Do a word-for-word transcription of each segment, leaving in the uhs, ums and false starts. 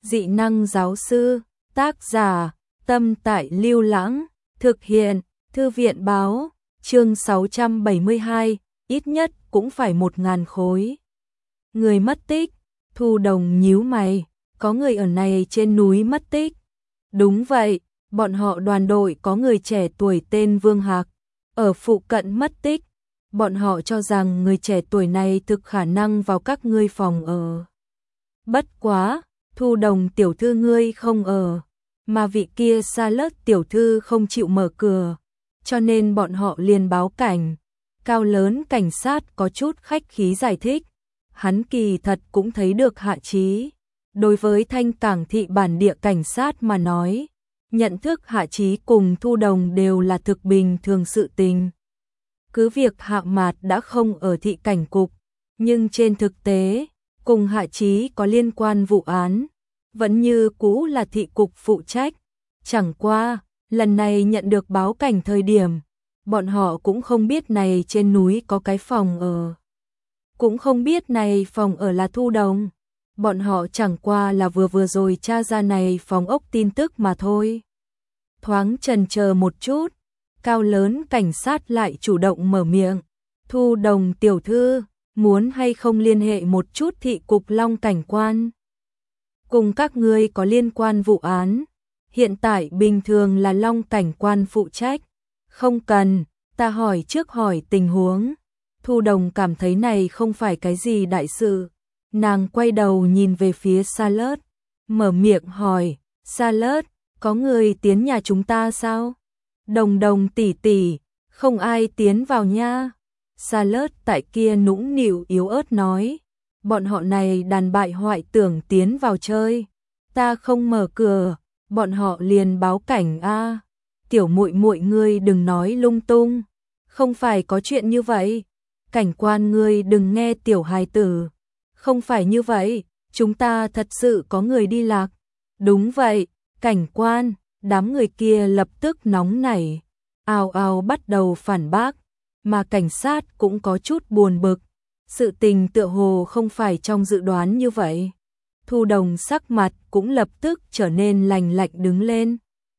Dị năng giáo sư, tác giả, Tâm Tại Lưu Lãng, thực hiện, Thư viện báo, chương sáu trăm bảy mươi hai, ít nhất cũng phải một ngàn khối. Người mất tích, Thu Đồng nhíu mày, có người ở này trên núi mất tích. Đúng vậy, bọn họ đoàn đội có người trẻ tuổi tên Vương Hạc, ở phụ cận mất tích. Bọn họ cho rằng người trẻ tuổi này thực khả năng vào các ngươi phòng ở. Bất quá, Thu Đồng tiểu thư ngươi không ở, mà vị kia Sa Lớt tiểu thư không chịu mở cửa, cho nên bọn họ liền báo cảnh. Cao lớn cảnh sát có chút khách khí giải thích, hắn kỳ thật cũng thấy được Hạ Chí. Đối với Thanh Cảng thị bản địa cảnh sát mà nói, nhận thức Hạ Chí cùng Thu Đồng đều là thực bình thường sự tình. Cứ việc Hạ Mạt đã không ở thị cảnh cục, nhưng trên thực tế, cùng Hạ Chí có liên quan vụ án, vẫn như cũ là thị cục phụ trách. Chẳng qua, lần này nhận được báo cảnh thời điểm, bọn họ cũng không biết này trên núi có cái phòng ở. Cũng không biết này phòng ở là Thu Đồng. Bọn họ chẳng qua là vừa vừa rồi tra ra này phòng ốc tin tức mà thôi. Thoáng chần chờ một chút, cao lớn cảnh sát lại chủ động mở miệng. Thu Đồng tiểu thư, muốn hay không liên hệ một chút thị cục Long cảnh quan? Cùng các ngươi có liên quan vụ án, hiện tại bình thường là Long cảnh quan phụ trách. Không cần, ta hỏi trước hỏi tình huống. Thu Đồng cảm thấy này không phải cái gì đại sự. Nàng quay đầu nhìn về phía Sa Lớt, mở miệng hỏi, Sa Lớt, có người tiến nhà chúng ta sao? Đồng Đồng tỷ tỷ, không ai tiến vào nha. Sa Lớt tại kia nũng nịu yếu ớt nói, bọn họ này đàn bại hoại tưởng tiến vào chơi, ta không mở cửa, bọn họ liền báo cảnh a. Tiểu muội muội ngươi đừng nói lung tung, không phải có chuyện như vậy. Cảnh quan ngươi đừng nghe tiểu hài tử, không phải như vậy, chúng ta thật sự có người đi lạc. Đúng vậy, cảnh quan, đám người kia lập tức nóng nảy, ào ào bắt đầu phản bác, mà cảnh sát cũng có chút buồn bực. Sự tình tựa hồ không phải trong dự đoán như vậy. Thu Đồng sắc mặt cũng lập tức trở nên lành lạnh đứng lên.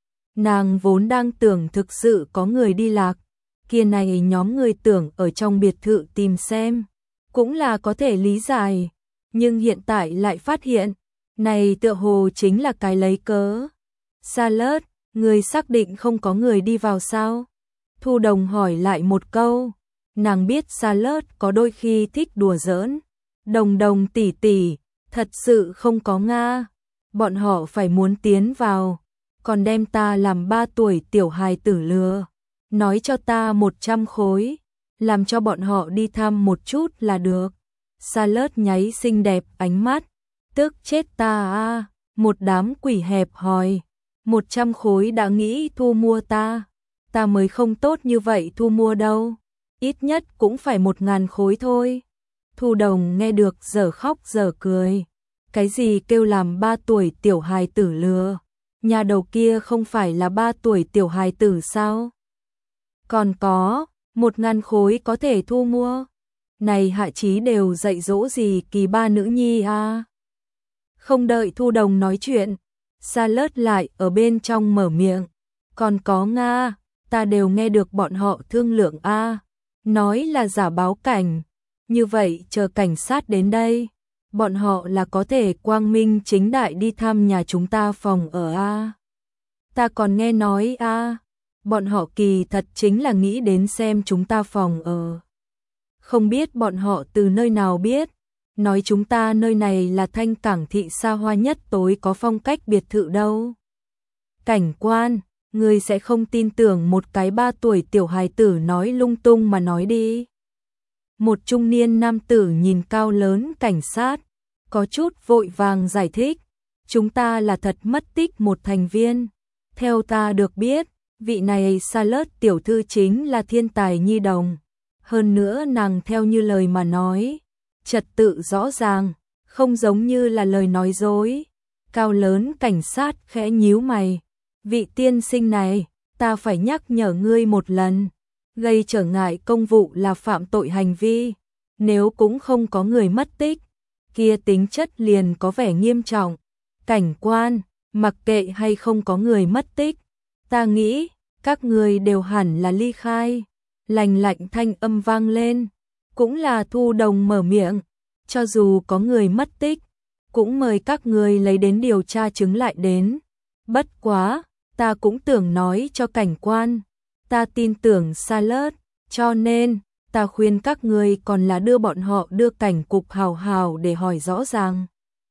Nàng vốn đang tưởng thực sự có người đi lạc, kia này nhóm người tưởng ở trong biệt thự tìm xem, cũng là có thể lý giải, nhưng hiện tại lại phát hiện, này tựa hồ chính là cái lấy cớ. Sa Lớt, người xác định không có người đi vào sao? Thu Đồng hỏi lại một câu, nàng biết Sa Lớt có đôi khi thích đùa giỡn. Đồng Đồng tỷ tỷ, thật sự không có nga, bọn họ phải muốn tiến vào, còn đem ta làm ba tuổi tiểu hài tử lừa, nói cho ta một trăm khối, làm cho bọn họ đi thăm một chút là được. Sa Lớt nháy xinh đẹp ánh mắt, tức chết ta a, một đám quỷ hẹp hòi, một trăm khối đã nghĩ thu mua ta, ta mới không tốt như vậy thu mua đâu, ít nhất cũng phải một ngàn khối thôi. Thu Đồng nghe được dở khóc dở cười, cái gì kêu làm ba tuổi tiểu hài tử lừa, nhà đầu kia không phải là ba tuổi tiểu hài tử sao? Còn có, một ngàn khối có thể thu mua. Này Hạ Chí đều dạy dỗ gì kỳ ba nữ nhi à? Không đợi Thu Đồng nói chuyện, Sa Lớt lại ở bên trong mở miệng. Còn có nga, ta đều nghe được bọn họ thương lượng a, à. Nói là giả báo cảnh. Như vậy chờ cảnh sát đến đây, bọn họ là có thể quang minh chính đại đi thăm nhà chúng ta phòng ở a. À. Ta còn nghe nói a, à, bọn họ kỳ thật chính là nghĩ đến xem chúng ta phòng ở. Không biết bọn họ từ nơi nào biết, nói chúng ta nơi này là Thanh Cảng thị xa hoa nhất tối có phong cách biệt thự đâu. Cảnh quan, ngươi sẽ không tin tưởng một cái ba tuổi tiểu hài tử nói lung tung mà nói đi. Một trung niên nam tử nhìn cao lớn cảnh sát, có chút vội vàng giải thích, chúng ta là thật mất tích một thành viên. Theo ta được biết, vị này Sa Lớt tiểu thư chính là thiên tài nhi đồng. Hơn nữa nàng theo như lời mà nói, trật tự rõ ràng, không giống như là lời nói dối. Cao lớn cảnh sát khẽ nhíu mày, vị tiên sinh này, ta phải nhắc nhở ngươi một lần, gây trở ngại công vụ là phạm tội hành vi, nếu cũng không có người mất tích, kia tính chất liền có vẻ nghiêm trọng. Cảnh quan, mặc kệ hay không có người mất tích, ta nghĩ các người đều hẳn là ly khai. Lành lạnh thanh âm vang lên, cũng là Thu Đồng mở miệng, cho dù có người mất tích, cũng mời các người lấy đến điều tra chứng lại đến. Bất quá, ta cũng tưởng nói cho cảnh quan, ta tin tưởng Salad, cho nên ta khuyên các người còn là đưa bọn họ đưa cảnh cục hào hào để hỏi rõ ràng.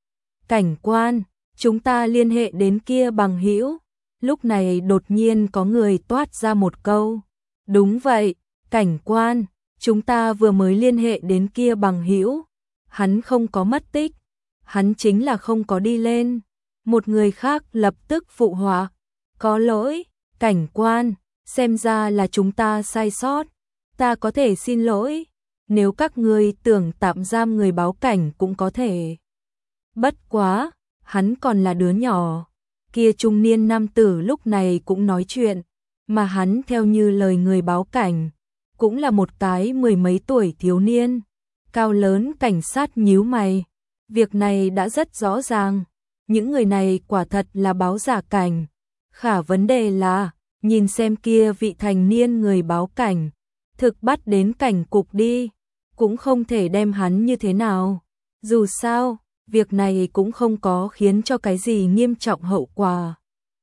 Cảnh quan, chúng ta liên hệ đến kia bằng hữu. Lúc này đột nhiên có người toát ra một câu. Đúng vậy, cảnh quan, chúng ta vừa mới liên hệ đến kia bằng hữu. Hắn không có mất tích, hắn chính là không có đi lên. Một người khác lập tức phụ họa. Có lỗi, cảnh quan, xem ra là chúng ta sai sót. Ta có thể xin lỗi, nếu các ngươi tưởng tạm giam người báo cảnh cũng có thể. Bất quá, hắn còn là đứa nhỏ. Kia trung niên nam tử lúc này cũng nói chuyện, mà hắn theo như lời người báo cảnh, cũng là một cái mười mấy tuổi thiếu niên. Cao lớn cảnh sát nhíu mày, việc này đã rất rõ ràng, những người này quả thật là báo giả cảnh. Khả vấn đề là, nhìn xem kia vị thành niên người báo cảnh, thực bắt đến cảnh cục đi, cũng không thể đem hắn như thế nào. Dù sao, việc này cũng không có khiến cho cái gì nghiêm trọng hậu quả.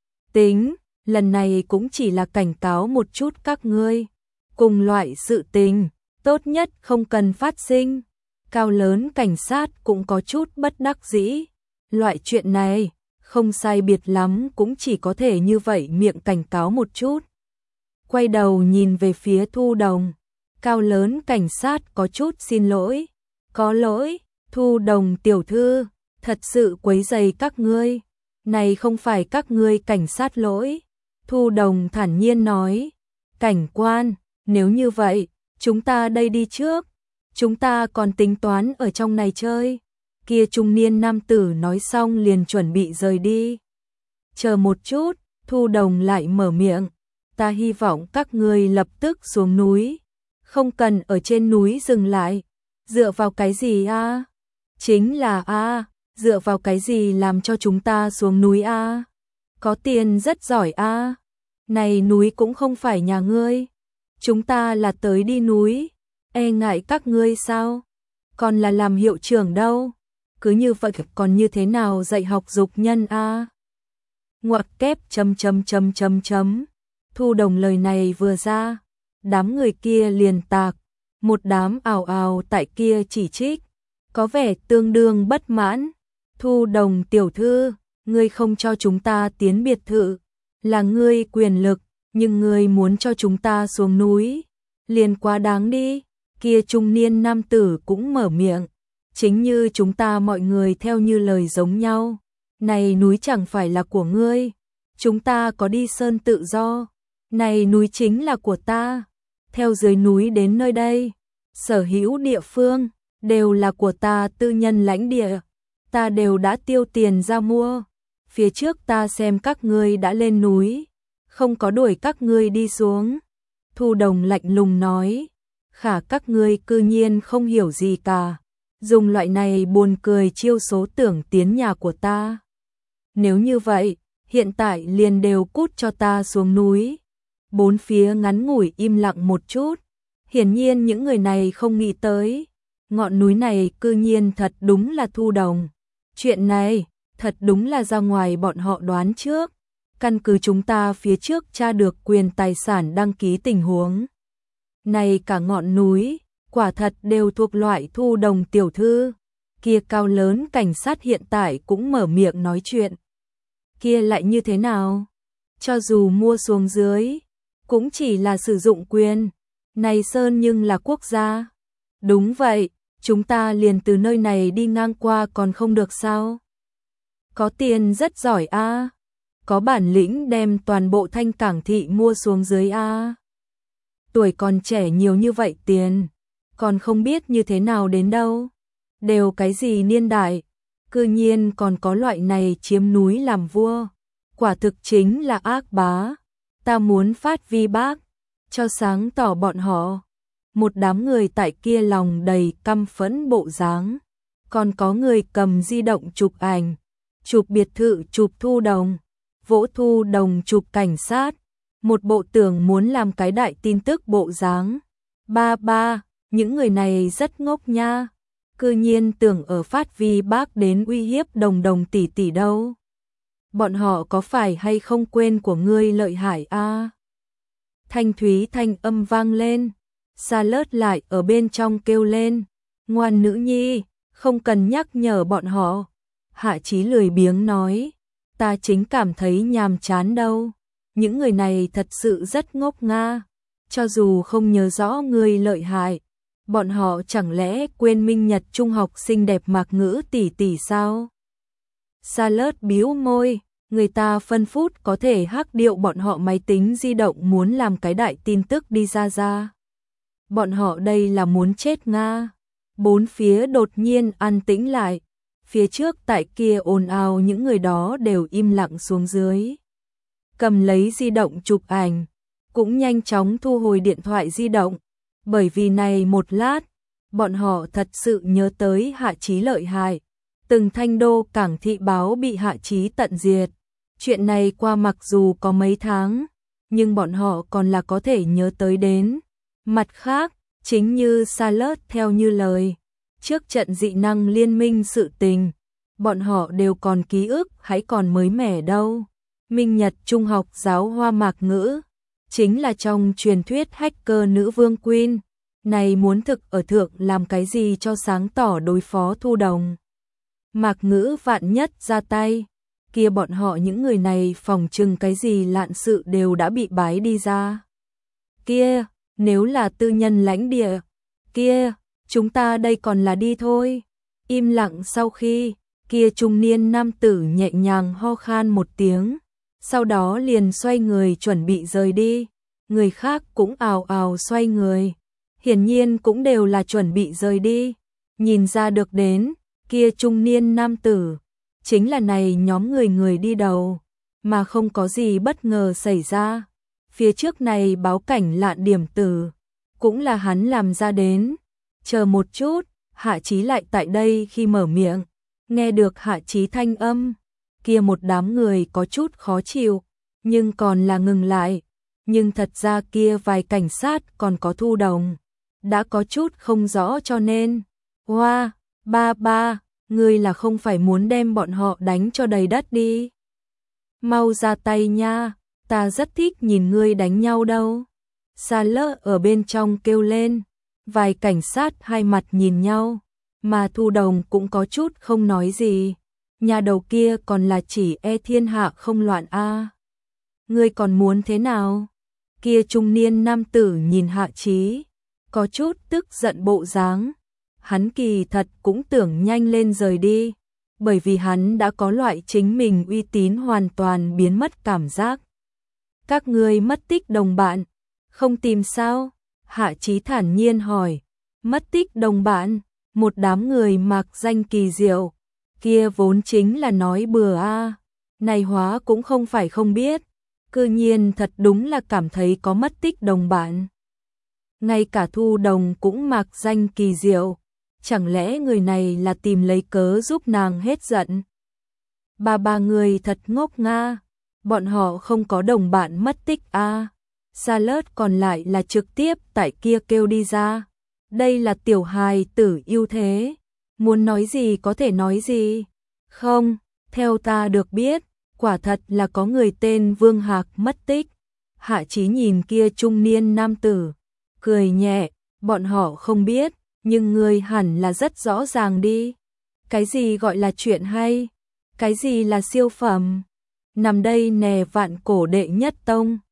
Tính, lần này cũng chỉ là cảnh cáo một chút các ngươi. Cùng loại sự tình, tốt nhất không cần phát sinh. Cao lớn cảnh sát cũng có chút bất đắc dĩ. Loại chuyện này, không sai biệt lắm cũng chỉ có thể như vậy miệng cảnh cáo một chút. Quay đầu nhìn về phía Thu Đồng. Cao lớn cảnh sát có chút xin lỗi. Có lỗi, Thu Đồng tiểu thư, thật sự quấy rầy các ngươi. Này không phải các ngươi cảnh sát lỗi. Thu Đồng thản nhiên nói. Cảnh quan, nếu như vậy, chúng ta đây đi trước. Chúng ta còn tính toán ở trong này chơi. Kia trung niên nam tử nói xong liền chuẩn bị rời đi. Chờ một chút, Thu Đồng lại mở miệng. Ta hy vọng các ngươi lập tức xuống núi. Không cần ở trên núi dừng lại. Dựa vào cái gì a? Chính là a, dựa vào cái gì làm cho chúng ta xuống núi a? Có tiền rất giỏi a. Này núi cũng không phải nhà ngươi. Chúng ta là tới đi núi. E ngại các ngươi sao? Còn là làm hiệu trưởng đâu? Cứ như vậy còn như thế nào dạy học dục nhân a? Ngoặc kép chấm chấm chấm chấm chấm. Thu Đồng lời này vừa ra, đám người kia liền tạc, một đám ào ào tại kia chỉ trích, có vẻ tương đương bất mãn. Thu Đồng tiểu thư, ngươi không cho chúng ta tiến biệt thự, là ngươi quyền lực, nhưng ngươi muốn cho chúng ta xuống núi, liền quá đáng đi. Kia trung niên nam tử cũng mở miệng, chính như chúng ta mọi người theo như lời giống nhau, này núi chẳng phải là của ngươi, chúng ta có đi sơn tự do, này núi chính là của ta, theo dưới núi đến nơi đây, sở hữu địa phương, đều là của ta tư nhân lãnh địa, ta đều đã tiêu tiền ra mua, phía trước ta xem các ngươi đã lên núi, không có đuổi các ngươi đi xuống. Thu Đồng lạnh lùng nói, khả các ngươi cư nhiên không hiểu gì cả, dùng loại này buồn cười chiêu số tưởng tiến nhà của ta. Nếu như vậy, hiện tại liền đều cút cho ta xuống núi. Bốn phía ngắn ngủi im lặng một chút, hiển nhiên những người này không nghĩ tới, ngọn núi này cư nhiên thật đúng là Thu Đồng. Chuyện này, thật đúng là ra ngoài bọn họ đoán trước, căn cứ chúng ta phía trước tra được quyền tài sản đăng ký tình huống. Này cả ngọn núi, quả thật đều thuộc loại Thu Đồng tiểu thư. Kia cao lớn cảnh sát hiện tại cũng mở miệng nói chuyện. Kia lại như thế nào? Cho dù mua xuống dưới, cũng chỉ là sử dụng quyền. Này sơn nhưng là quốc gia. Đúng vậy, chúng ta liền từ nơi này đi ngang qua còn không được sao? Có tiền rất giỏi a, có bản lĩnh đem toàn bộ Thanh Cảng thị mua xuống dưới a. Tuổi còn trẻ nhiều như vậy tiền, còn không biết như thế nào đến đâu. Đều cái gì niên đại, cư nhiên còn có loại này chiếm núi làm vua. Quả thực chính là ác bá. Ta muốn phát vi bác, cho sáng tỏ bọn họ. Một đám người tại kia lòng đầy căm phẫn bộ dáng. Còn có người cầm di động chụp ảnh. chụp biệt thự, chụp Thu Đồng, vỗ Thu Đồng, chụp cảnh sát, một bộ tưởng muốn làm cái đại tin tức bộ dáng. Ba ba, những người này rất ngốc nha, cư nhiên tưởng ở phát vi bác đến uy hiếp Đồng Đồng tỷ tỷ đâu. Bọn họ có phải hay không quên của ngươi lợi hại a? À? Thanh thúy thanh âm vang lên, Charlotte lại ở bên trong kêu lên, ngoan nữ nhi, không cần nhắc nhở bọn họ. Hạ Chí lười biếng nói, ta chính cảm thấy nhàm chán đâu, những người này thật sự rất ngốc nga, cho dù không nhớ rõ ngươi lợi hại, bọn họ chẳng lẽ quên minh nhật trung học xinh đẹp Mạc Ngữ tỷ tỷ sao? Charlotte bĩu môi, người ta phân phút có thể hack điệu bọn họ máy tính di động muốn làm cái đại tin tức đi ra ra. Bọn họ đây là muốn chết nga. Bốn phía đột nhiên an tĩnh lại, phía trước tại kia ồn ào những người đó đều im lặng xuống dưới. Cầm lấy di động chụp ảnh, cũng nhanh chóng thu hồi điện thoại di động, bởi vì này một lát, bọn họ thật sự nhớ tới Hạ Chí lợi hại. Từng Thanh Đô cảng thị báo bị Hạ Chí tận diệt. Chuyện này qua mặc dù có mấy tháng, nhưng bọn họ còn là có thể nhớ tới đến. Mặt khác, chính như Charlotte theo như lời, trước trận dị năng liên minh sự tình, bọn họ đều còn ký ức hãy còn mới mẻ đâu. Minh Nhật Trung học giáo hoa Mạc Ngữ, chính là trong truyền thuyết hacker nữ vương Queen, này muốn thực ở thượng làm cái gì cho sáng tỏ đối phó Thu Đồng. Mạc Ngữ vạn nhất ra tay, kia bọn họ những người này phòng trừng cái gì lạn sự đều đã bị bái đi ra. Kia, nếu là tư nhân lãnh địa, kia, chúng ta đây còn là đi thôi. Im lặng sau khi, kia trung niên nam tử nhẹ nhàng ho khan một tiếng, sau đó liền xoay người chuẩn bị rời đi. Người khác cũng ào ào xoay người, hiển nhiên cũng đều là chuẩn bị rời đi. Nhìn ra được đến, kia trung niên nam tử, chính là này nhóm người người đi đầu, mà không có gì bất ngờ xảy ra. Phía trước này báo cảnh lạn điểm tử, cũng là hắn làm ra đến. Chờ một chút, Hạ Chí lại tại đây khi mở miệng, nghe được Hạ Chí thanh âm, kia một đám người có chút khó chịu, nhưng còn là ngừng lại. Nhưng thật ra kia vài cảnh sát còn có Thu Đồng, đã có chút không rõ cho nên. Hoa, wow, ba ba, ngươi là không phải muốn đem bọn họ đánh cho đầy đất đi. Mau ra tay nha, ta rất thích nhìn ngươi đánh nhau đâu. Charlotte ở bên trong kêu lên, vài cảnh sát hai mặt nhìn nhau, mà Thu Đồng cũng có chút không nói gì. Nhà đầu kia còn là chỉ e thiên hạ không loạn a. À. Ngươi còn muốn thế nào? Kia trung niên nam tử nhìn Hạ Chí, có chút tức giận bộ dáng. Hắn kỳ thật cũng tưởng nhanh lên rời đi, bởi vì hắn đã có loại chính mình uy tín hoàn toàn biến mất cảm giác. Các ngươi mất tích đồng bạn, không tìm sao? Hạ Chí thản nhiên hỏi. Mất tích đồng bạn, một đám người mạc danh kỳ diệu, kia vốn chính là nói bừa a. À. Này hóa cũng không phải không biết, cư nhiên thật đúng là cảm thấy có mất tích đồng bạn. Ngay cả Thu Đồng cũng mạc danh kỳ diệu, chẳng lẽ người này là tìm lấy cớ giúp nàng hết giận? Ba ba người thật ngốc nga, bọn họ không có đồng bạn mất tích a. À. Charlotte còn lại là trực tiếp tại kia kêu đi ra. Đây là tiểu hài tử ưu thế, muốn nói gì có thể nói gì. Không, theo ta được biết, quả thật là có người tên Vương Hạc mất tích. Hạ Chí nhìn kia trung niên nam tử, cười nhẹ, bọn họ không biết, nhưng ngươi hẳn là rất rõ ràng đi. Cái gì gọi là chuyện hay? Cái gì là siêu phẩm? Nằm đây nè vạn cổ đệ nhất tông.